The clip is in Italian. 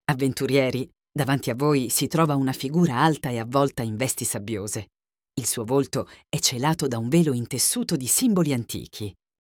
Avventurieri, davanti a voi si trova una figura alta e avvolta in vesti sabbiose. Il suo volto è celato da un velo intessuto di simboli antichi.